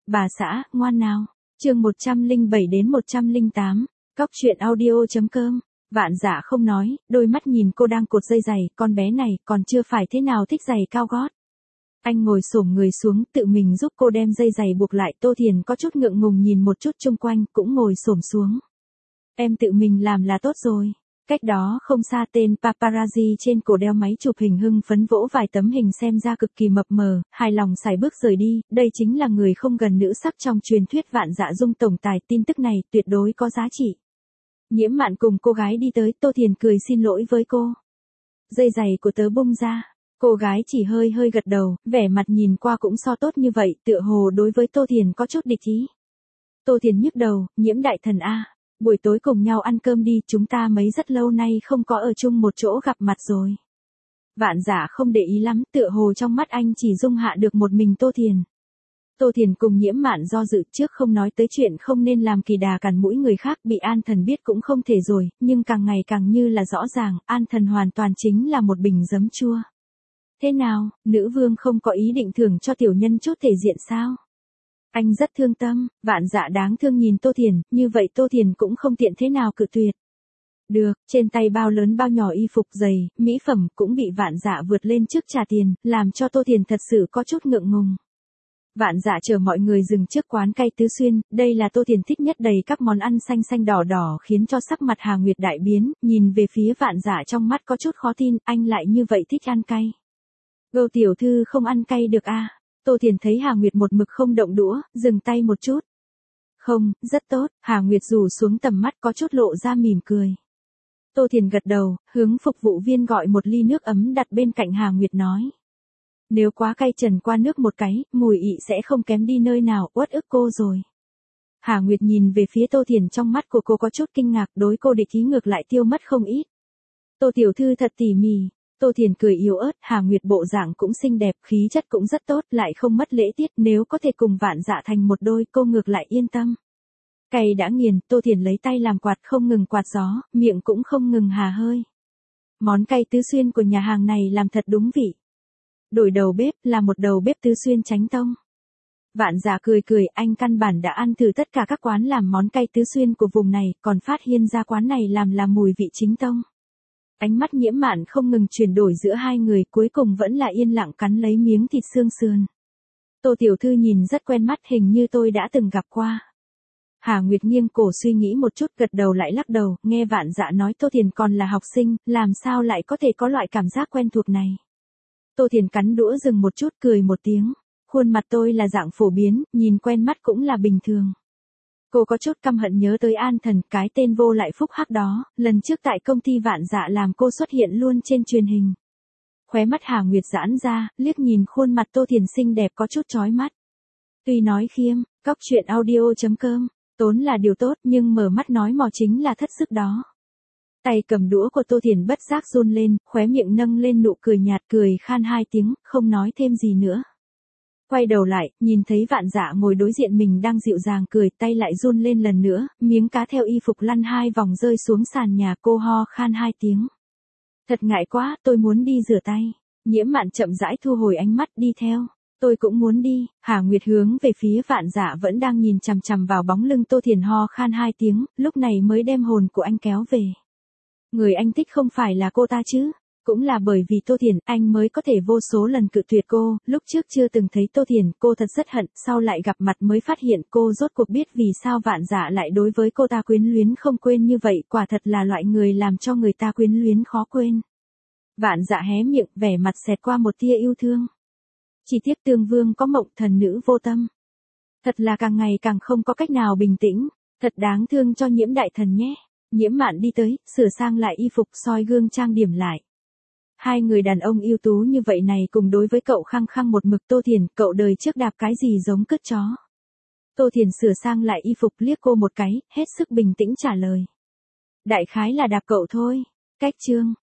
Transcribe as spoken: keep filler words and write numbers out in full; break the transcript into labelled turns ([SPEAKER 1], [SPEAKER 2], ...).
[SPEAKER 1] Bà xã, ngoan nào. Chương một trăm lẻ bảy đến một trăm lẻ tám, cóc truyện audio.com. Vạn Dạ không nói, đôi mắt nhìn cô đang cột dây giày, con bé này còn chưa phải thế nào thích giày cao gót. Anh ngồi xổm người xuống, tự mình giúp cô đem dây giày buộc lại. Tô Thiền có chút ngượng ngùng nhìn một chút chung quanh, cũng ngồi xổm xuống. Em tự mình làm là tốt rồi. Cách đó không xa, tên paparazzi trên cổ đeo máy chụp hình hưng phấn vỗ vài tấm hình xem ra cực kỳ mập mờ, hài lòng sải bước rời đi. Đây chính là người không gần nữ sắc trong truyền thuyết Vạn Dạ Dung tổng tài. Tin tức này tuyệt đối có giá trị. Nhiễm Mạn cùng cô gái đi tới, Tô Thiền cười xin lỗi với cô. Dây giày của tớ bung ra. Cô gái chỉ hơi hơi gật đầu, vẻ mặt nhìn qua cũng so tốt như vậy, tựa hồ đối với Tô Thiền có chút địch ý. Tô Thiền nhức đầu, Nhiễm đại thần a, buổi tối cùng nhau ăn cơm đi, chúng ta mấy rất lâu nay không có ở chung một chỗ gặp mặt rồi. Vạn Dạ không để ý lắm, tựa hồ trong mắt anh chỉ dung hạ được một mình Tô Thiền. Tô Thiền cùng Nhiễm Mạn do dự, trước không nói tới chuyện không nên làm kỳ đà cản mũi người khác, bị An Thần biết cũng không thể rồi, nhưng càng ngày càng như là rõ ràng, An Thần hoàn toàn chính là một bình giấm chua. Thế nào, nữ vương không có ý định thưởng cho tiểu nhân chút thể diện sao? Anh rất thương tâm. Vạn Dạ đáng thương nhìn Tô Thiền, như vậy Tô Thiền cũng không tiện thế nào cự tuyệt. Được, trên tay bao lớn bao nhỏ y phục giày, mỹ phẩm cũng bị Vạn Dạ vượt lên trước trả tiền, làm cho Tô Thiền thật sự có chút ngượng ngùng. Vạn Dạ chờ mọi người dừng trước quán cay Tứ Xuyên, đây là Tô Thiền thích nhất, đầy các món ăn xanh xanh đỏ đỏ khiến cho sắc mặt Hà Nguyệt đại biến, nhìn về phía Vạn Dạ trong mắt có chút khó tin, anh lại như vậy thích ăn cay. Gâu tiểu thư không ăn cay được à? Tô Thiền thấy Hà Nguyệt một mực không động đũa, dừng tay một chút. Không, rất tốt. Hà Nguyệt rủ xuống tầm mắt có chút lộ ra mỉm cười. Tô Thiền gật đầu, hướng phục vụ viên gọi một ly nước ấm đặt bên cạnh Hà Nguyệt nói. Nếu quá cay trần qua nước một cái, mùi ị sẽ không kém đi nơi nào, uất ức cô rồi. Hà Nguyệt nhìn về phía Tô Thiền, trong mắt của cô có chút kinh ngạc, đối cô địch ý ngược lại tiêu mất không ít. Tô tiểu thư thật tỉ mỉ. Tô Thiền cười yếu ớt, Hà Nguyệt bộ dạng cũng xinh đẹp, khí chất cũng rất tốt, lại không mất lễ tiết, nếu có thể cùng Vạn Dạ thành một đôi, cô ngược lại yên tâm. Cay đã nghiền, Tô Thiền lấy tay làm quạt không ngừng quạt gió, miệng cũng không ngừng hà hơi. Món cay Tứ Xuyên của nhà hàng này làm thật đúng vị. Đổi đầu bếp, là một đầu bếp Tứ Xuyên Chánh Tông. Vạn Dạ cười cười, anh căn bản đã ăn thử tất cả các quán làm món cay Tứ Xuyên của vùng này, còn phát hiện ra quán này làm là mùi vị chính tông. Ánh mắt Nhiễm Mạn không ngừng chuyển đổi giữa hai người, cuối cùng vẫn là yên lặng cắn lấy miếng thịt xương sườn. Tô tiểu thư nhìn rất quen mắt, hình như tôi đã từng gặp qua. Hà Nguyệt nghiêng cổ suy nghĩ một chút, gật đầu lại lắc đầu, nghe Vạn Dạ nói Tô Thiền còn là học sinh, làm sao lại có thể có loại cảm giác quen thuộc này. Tô Thiền cắn đũa dừng một chút, cười một tiếng. Khuôn mặt tôi là dạng phổ biến, nhìn quen mắt cũng là bình thường. Cô có chút căm hận nhớ tới An Thần, cái tên vô lại phúc hắc đó, lần trước tại công ty Vạn Dạ làm cô xuất hiện luôn trên truyền hình. Khóe mắt Hà Nguyệt giãn ra, liếc nhìn khuôn mặt Tô Thiền xinh đẹp có chút chói mắt. Tuy nói khiêm, cóc truyện audio.com, tốn là điều tốt, nhưng mở mắt nói mò chính là thất sức đó. Tay cầm đũa của Tô Thiền bất giác run lên, khóe miệng nâng lên nụ cười nhạt, cười khan hai tiếng, không nói thêm gì nữa. Quay đầu lại, nhìn thấy Vạn Dạ ngồi đối diện mình đang dịu dàng cười, tay lại run lên lần nữa, miếng cá theo y phục lăn hai vòng rơi xuống sàn nhà, cô ho khan hai tiếng. Thật ngại quá, tôi muốn đi rửa tay. Nhiễm Mạn chậm rãi thu hồi ánh mắt, đi theo. Tôi cũng muốn đi. Hà Nguyệt hướng về phía Vạn Dạ vẫn đang nhìn chằm chằm vào bóng lưng Tô Thiền, ho khan hai tiếng, lúc này mới đem hồn của anh kéo về. Người anh thích không phải là cô ta chứ? Cũng là bởi vì Tô Thiền, anh mới có thể vô số lần cự tuyệt cô, lúc trước chưa từng thấy Tô Thiền, cô thật rất hận, sau lại gặp mặt mới phát hiện cô rốt cuộc biết vì sao Vạn Dạ lại đối với cô ta quyến luyến không quên như vậy, quả thật là loại người làm cho người ta quyến luyến khó quên. Vạn Dạ hé miệng, vẻ mặt xẹt qua một tia yêu thương. Chỉ tiếc Tương Vương có mộng, thần nữ vô tâm. Thật là càng ngày càng không có cách nào bình tĩnh, thật đáng thương cho Nhiễm đại thần nhé. Nhiễm Mạn đi tới, sửa sang lại y phục, soi gương trang điểm lại. Hai người đàn ông ưu tú như vậy này cùng đối với cậu khăng khăng một mực. Tô Thiền, cậu đời trước đạp cái gì giống cứt chó? Tô Thiền sửa sang lại y phục liếc cô một cái, hết sức bình tĩnh trả lời. Đại khái là đạp cậu thôi. Cách chương.